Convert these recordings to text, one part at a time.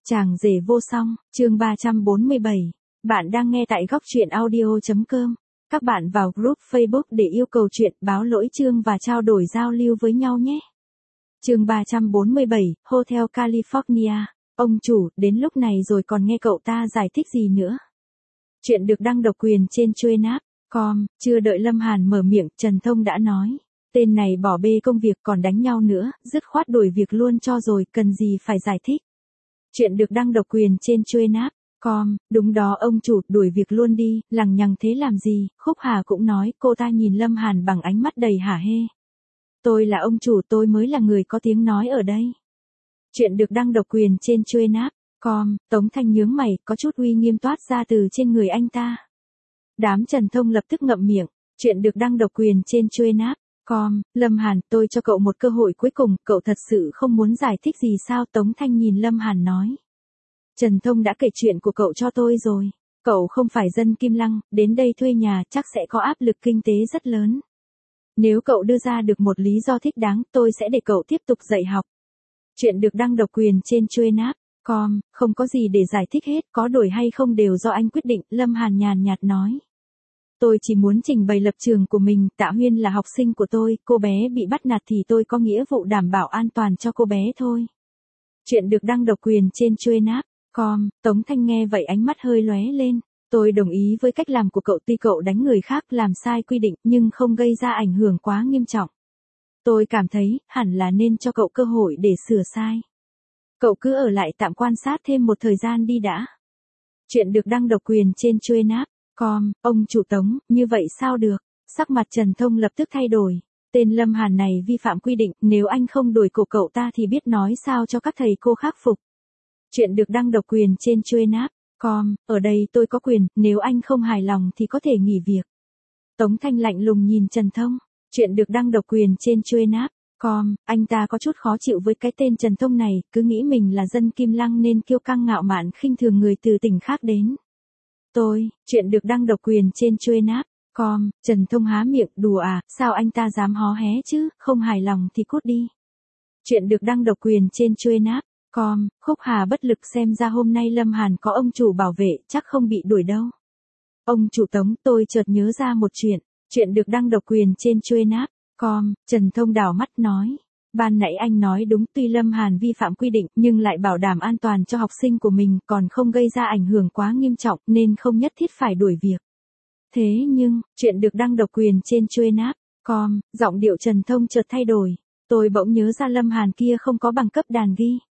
Chàng rể vô song, chương 347. Bạn đang nghe tại góc truyện audio.com. Các bạn vào group Facebook để yêu cầu chuyện, báo lỗi chương và trao đổi giao lưu với nhau nhé. Chương 347, Hotel California. Ông chủ, đến lúc này rồi còn nghe cậu ta giải thích gì nữa? Chuyện được đăng độc quyền trên Truenapp.com, chưa đợi Lâm Hàn mở miệng, Trần Thông đã nói. Tên này bỏ bê công việc còn đánh nhau nữa, dứt khoát đuổi việc luôn cho rồi, cần gì phải giải thích. Chuyện được đăng độc quyền trên Truenapp.com, đúng đó ông chủ, đuổi việc luôn đi, lằng nhằng thế làm gì, Khúc Hà cũng nói, cô ta nhìn Lâm Hàn bằng ánh mắt đầy hả hê. Tôi là ông chủ, tôi mới là người có tiếng nói ở đây. Chuyện được đăng độc quyền trên Truenapp.com, Tống Thanh nhướng mày, có chút uy nghiêm toát ra từ trên người anh ta. Đám Trần Thông lập tức ngậm miệng, chuyện được đăng độc quyền trên Truenapp.com, Lâm Hàn, tôi cho cậu một cơ hội cuối cùng, cậu thật sự không muốn giải thích gì sao? Tống Thanh nhìn Lâm Hàn nói. Trần Thông đã kể chuyện của cậu cho tôi rồi, cậu không phải dân Kim Lăng, đến đây thuê nhà chắc sẽ có áp lực kinh tế rất lớn. Nếu cậu đưa ra được một lý do thích đáng, tôi sẽ để cậu tiếp tục dạy học. Chuyện được đăng độc quyền trên Truenapp.com, không có gì để giải thích hết, có đổi hay không đều do anh quyết định, Lâm Hàn nhàn nhạt nói. Tôi chỉ muốn trình bày lập trường của mình, Tạ Huyên là học sinh của tôi, cô bé bị bắt nạt thì tôi có nghĩa vụ đảm bảo an toàn cho cô bé thôi. Chuyện được đăng độc quyền trên Truenapp.com, Tống Thanh nghe vậy ánh mắt hơi lóe lên. Tôi đồng ý với cách làm của cậu, tuy cậu đánh người khác làm sai quy định nhưng không gây ra ảnh hưởng quá nghiêm trọng. Tôi cảm thấy hẳn là nên cho cậu cơ hội để sửa sai. Cậu cứ ở lại tạm quan sát thêm một thời gian đi đã. Chuyện được đăng độc quyền trên Truenapp.com, ông chủ Tống, như vậy sao được? Sắc mặt Trần Thông lập tức thay đổi. Tên Lâm Hàn này vi phạm quy định, nếu anh không đuổi cổ cậu ta thì biết nói sao cho các thầy cô khắc phục. Chuyện được đăng độc quyền trên Truenapp.com, ở đây tôi có quyền, nếu anh không hài lòng thì có thể nghỉ việc. Tống Thanh lạnh lùng nhìn Trần Thông. Chuyện được đăng độc quyền trên Truenapp.com, anh ta có chút khó chịu với cái tên Trần Thông này, cứ nghĩ mình là dân Kim Lăng nên kiêu căng ngạo mạn khinh thường người từ tỉnh khác đến. Chuyện được đăng độc quyền trên Truenapp.com, Trần Thông há miệng, đùa à, sao anh ta dám hó hé chứ, không hài lòng thì cút đi. Chuyện được đăng độc quyền trên Truenapp.com, Khúc Hà bất lực xem ra hôm nay Lâm Hàn có ông chủ bảo vệ, chắc không bị đuổi đâu. Ông chủ Tống, tôi chợt nhớ ra một chuyện được đăng độc quyền trên Truenapp.com, Trần Thông đảo mắt nói. Ban nãy anh nói đúng, tuy Lâm Hàn vi phạm quy định nhưng lại bảo đảm an toàn cho học sinh của mình, còn không gây ra ảnh hưởng quá nghiêm trọng nên không nhất thiết phải đuổi việc. Thế nhưng, chuyện được đăng độc quyền trên Truenapp.com, giọng điệu Trần Thông chợt thay đổi. Tôi bỗng nhớ ra Lâm Hàn kia không có bằng cấp đàn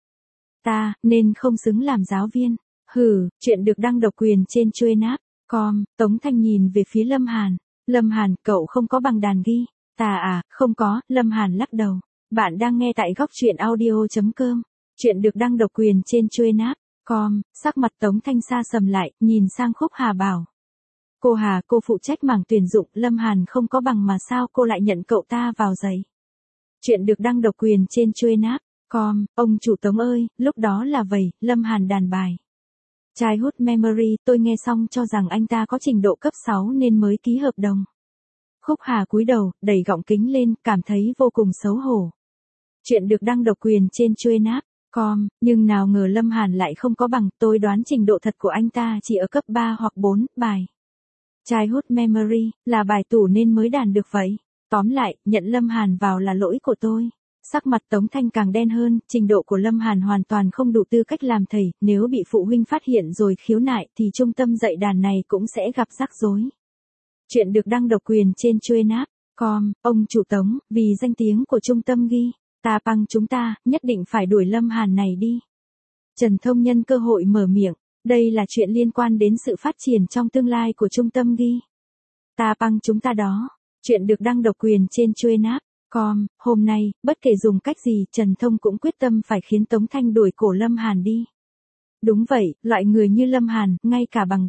guitar, nên không xứng làm giáo viên. Hừ, chuyện được đăng độc quyền trên Truenapp.com, Tống Thanh nhìn về phía Lâm Hàn. Lâm Hàn, cậu không có bằng đàn guitar à? Không có, Lâm Hàn lắc đầu. Bạn đang nghe tại góc truyện audio.com. Chuyện được đăng độc quyền trên Truenapp.com, sắc mặt Tống Thanh xa sầm lại, nhìn sang Khúc Hà bảo. Cô Hà, cô phụ trách mảng tuyển dụng, Lâm Hàn không có bằng mà sao cô lại nhận cậu ta vào giày? Chuyện được đăng độc quyền trên Truenapp.com, ông chủ Tống ơi, lúc đó là vậy, Lâm Hàn đàn bài. Childhood Memory, tôi nghe xong cho rằng anh ta có trình độ cấp 6 nên mới ký hợp đồng. Khúc Hà cúi đầu, đẩy gọng kính lên, cảm thấy vô cùng xấu hổ. Chuyện được đăng độc quyền trên Truenapp.com, nhưng nào ngờ Lâm Hàn lại không có bằng, tôi đoán trình độ thật của anh ta chỉ ở cấp 3 hoặc 4, bài. Childhood Memory, là bài tủ nên mới đàn được vậy. Tóm lại, nhận Lâm Hàn vào là lỗi của tôi. Sắc mặt Tống Thanh càng đen hơn, trình độ của Lâm Hàn hoàn toàn không đủ tư cách làm thầy, nếu bị phụ huynh phát hiện rồi khiếu nại thì trung tâm dạy đàn này cũng sẽ gặp rắc rối. Chuyện được đăng độc quyền trên Truenapp.com, ông chủ Tống, vì danh tiếng của trung tâm guitar punk chúng ta, nhất định phải đuổi Lâm Hàn này đi. Trần Thông nhân cơ hội mở miệng, đây là chuyện liên quan đến sự phát triển trong tương lai của trung tâm guitar punk chúng ta đó. Chuyện được đăng độc quyền trên Truenapp.com, hôm nay, bất kể dùng cách gì, Trần Thông cũng quyết tâm phải khiến Tống Thanh đuổi cổ Lâm Hàn đi. Đúng vậy, loại người như Lâm Hàn, ngay cả bằng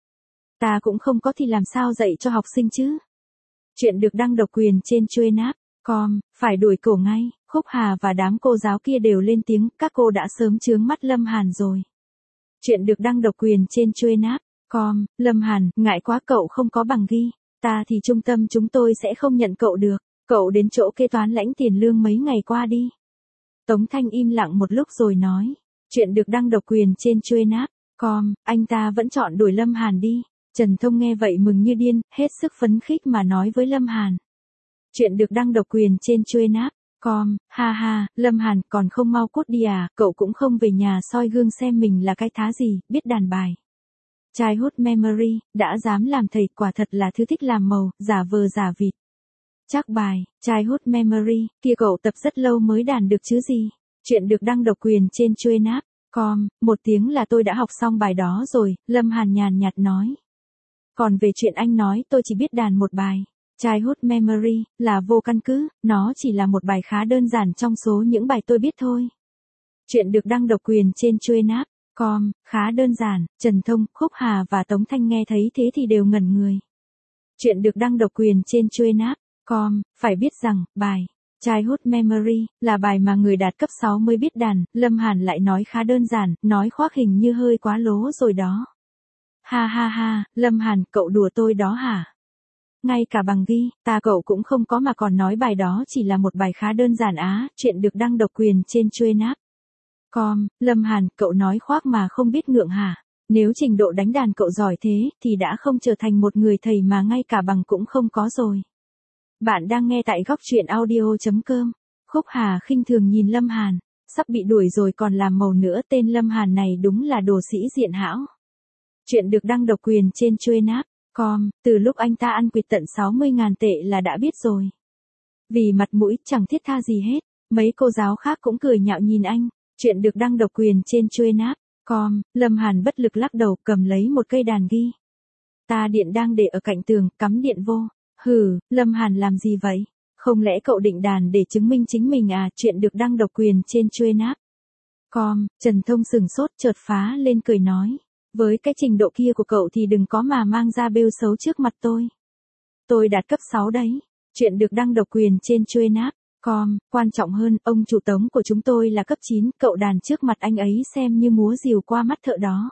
ta cũng không có thì làm sao dạy cho học sinh chứ. Chuyện được đăng độc quyền trên Truenapp.com, phải đuổi cổ ngay. Khúc Hà và đám cô giáo kia đều lên tiếng, các cô đã sớm chướng mắt Lâm Hàn rồi. Chuyện được đăng độc quyền trên Truenapp.com, Lâm Hàn, ngại quá cậu không có bằng guitar thì trung tâm chúng tôi sẽ không nhận cậu được. Cậu đến chỗ kế toán lãnh tiền lương mấy ngày qua đi. Tống Thanh im lặng một lúc rồi nói. Chuyện được đăng độc quyền trên Truên App.com, anh ta vẫn chọn đuổi Lâm Hàn đi. Trần Thông nghe vậy mừng như điên, hết sức phấn khích mà nói với Lâm Hàn. Chuyện được đăng độc quyền trên Truên App.com, ha ha, Lâm Hàn còn không mau cút đi à, cậu cũng không về nhà soi gương xem mình là cái thá gì, biết đàn bài. Childhood Memory, đã dám làm thầy quả thật là thứ thích làm màu, giả vờ giả vịt. Chắc bài, Childhood Memory, kia cậu tập rất lâu mới đàn được chứ gì. Chuyện được đăng độc quyền trên Truên App.com, 1 tiếng là tôi đã học xong bài đó rồi, Lâm Hàn nhàn nhạt nói. Còn về chuyện anh nói tôi chỉ biết đàn một bài. Childhood Memory, là vô căn cứ, nó chỉ là một bài khá đơn giản trong số những bài tôi biết thôi. Chuyện được đăng độc quyền trên Truên App.com, khá đơn giản, Trần Thông, Khúc Hà và Tống Thanh nghe thấy thế thì đều ngẩn người. Chuyện được đăng độc quyền trên Truên App.com, phải biết rằng, bài Childhood Memory, là bài mà người đạt cấp 6 mới biết đàn, Lâm Hàn lại nói khá đơn giản, nói khoác hình như hơi quá lố rồi đó. Ha ha ha, Lâm Hàn, cậu đùa tôi đó hả? Ngay cả bằng ghi, ta cậu cũng không có mà còn nói bài đó chỉ là một bài khá đơn giản á, chuyện được đăng độc quyền trên Truên App.com, Lâm Hàn, cậu nói khoác mà không biết ngượng hả? Nếu trình độ đánh đàn cậu giỏi thế, thì đã không trở thành một người thầy mà ngay cả bằng cũng không có rồi. Bạn đang nghe tại góc truyện audio.com. Khúc Hà khinh thường nhìn Lâm Hàn, sắp bị đuổi rồi còn làm màu nữa, tên Lâm Hàn này đúng là đồ sĩ diện hão. Chuyện được đăng độc quyền trên Truên App.com, từ lúc anh ta ăn quỵt tận 60.000 tệ là đã biết rồi. Vì mặt mũi chẳng thiết tha gì hết, mấy cô giáo khác cũng cười nhạo nhìn anh. Chuyện được đăng độc quyền trên Truên App.com, Lâm Hàn bất lực lắc đầu cầm lấy một cây đàn ghi. Ta điện đang để ở cạnh tường, cắm điện vô. Hừ, Lâm Hàn làm gì vậy? Không lẽ cậu định đàn để chứng minh chính mình à? Chuyện được đăng độc quyền trên Truên App.com, Trần Thông sừng sốt chợt phá lên cười nói. Với cái trình độ kia của cậu thì đừng có mà mang ra bêu xấu trước mặt tôi. Tôi đạt cấp 6 đấy. Chuyện được đăng độc quyền trên Truên App.com, quan trọng hơn, ông chủ Tống của chúng tôi là cấp 9, cậu đàn trước mặt anh ấy xem như múa rìu qua mắt thợ đó.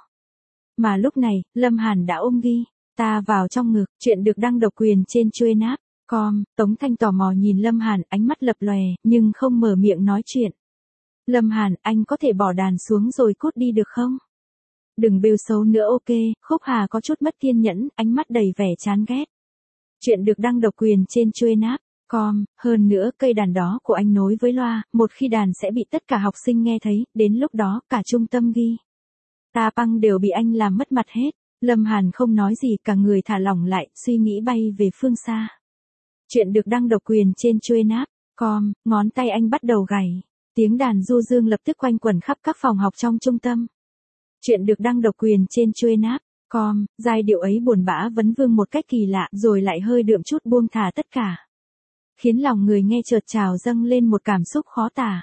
Mà lúc này, Lâm Hàn đã ôm ghi. Ta vào trong ngực, chuyện được đăng độc quyền trên Truên App.com, Tống Thanh tò mò nhìn Lâm Hàn, ánh mắt lập lòe, nhưng không mở miệng nói chuyện. Lâm Hàn, anh có thể bỏ đàn xuống rồi cút đi được không? Đừng bêu xấu nữa ok, Khúc Hà có chút mất kiên nhẫn, ánh mắt đầy vẻ chán ghét. Chuyện được đăng độc quyền trên Truên App.com, hơn nữa cây đàn đó của anh nối với loa, một khi đàn sẽ bị tất cả học sinh nghe thấy, đến lúc đó cả trung tâm ghi. Ta băng đều bị anh làm mất mặt hết. Lâm Hàn không nói gì, cả người thả lỏng lại, suy nghĩ bay về phương xa. Chuyện được đăng độc quyền trên Truên App.com, ngón tay anh bắt đầu gảy. Tiếng đàn du dương lập tức quanh quẩn khắp các phòng học trong trung tâm. Chuyện được đăng độc quyền trên Truên App.com, giai điệu ấy buồn bã vấn vương một cách kỳ lạ, rồi lại hơi đượm chút buông thả tất cả. Khiến lòng người nghe chợt trào dâng lên một cảm xúc khó tả.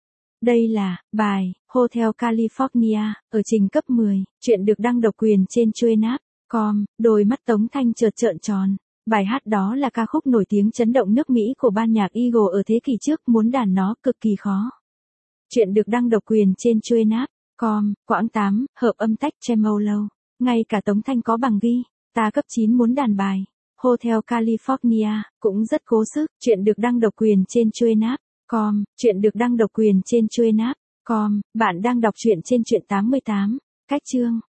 Đây là bài Hotel California ở trình cấp 10, chuyện được đăng độc quyền trên Truên App.com, đôi mắt Tống Thanh chợt trợn tròn. Bài hát đó là ca khúc nổi tiếng chấn động nước Mỹ của ban nhạc Eagle ở thế kỷ trước, muốn đàn nó cực kỳ khó. Chuyện được đăng độc quyền trên Truên App.com, quãng 8, hợp âm tách tremolo. Ngay cả Tống Thanh có bằng ghi, ta cấp 9 muốn đàn bài Hotel California, cũng rất cố sức. Chuyện được đăng độc quyền trên Truên App.com, chuyện được đăng độc quyền trên Truên App.com, bạn đang đọc truyện trên Truyện 88, cách chương.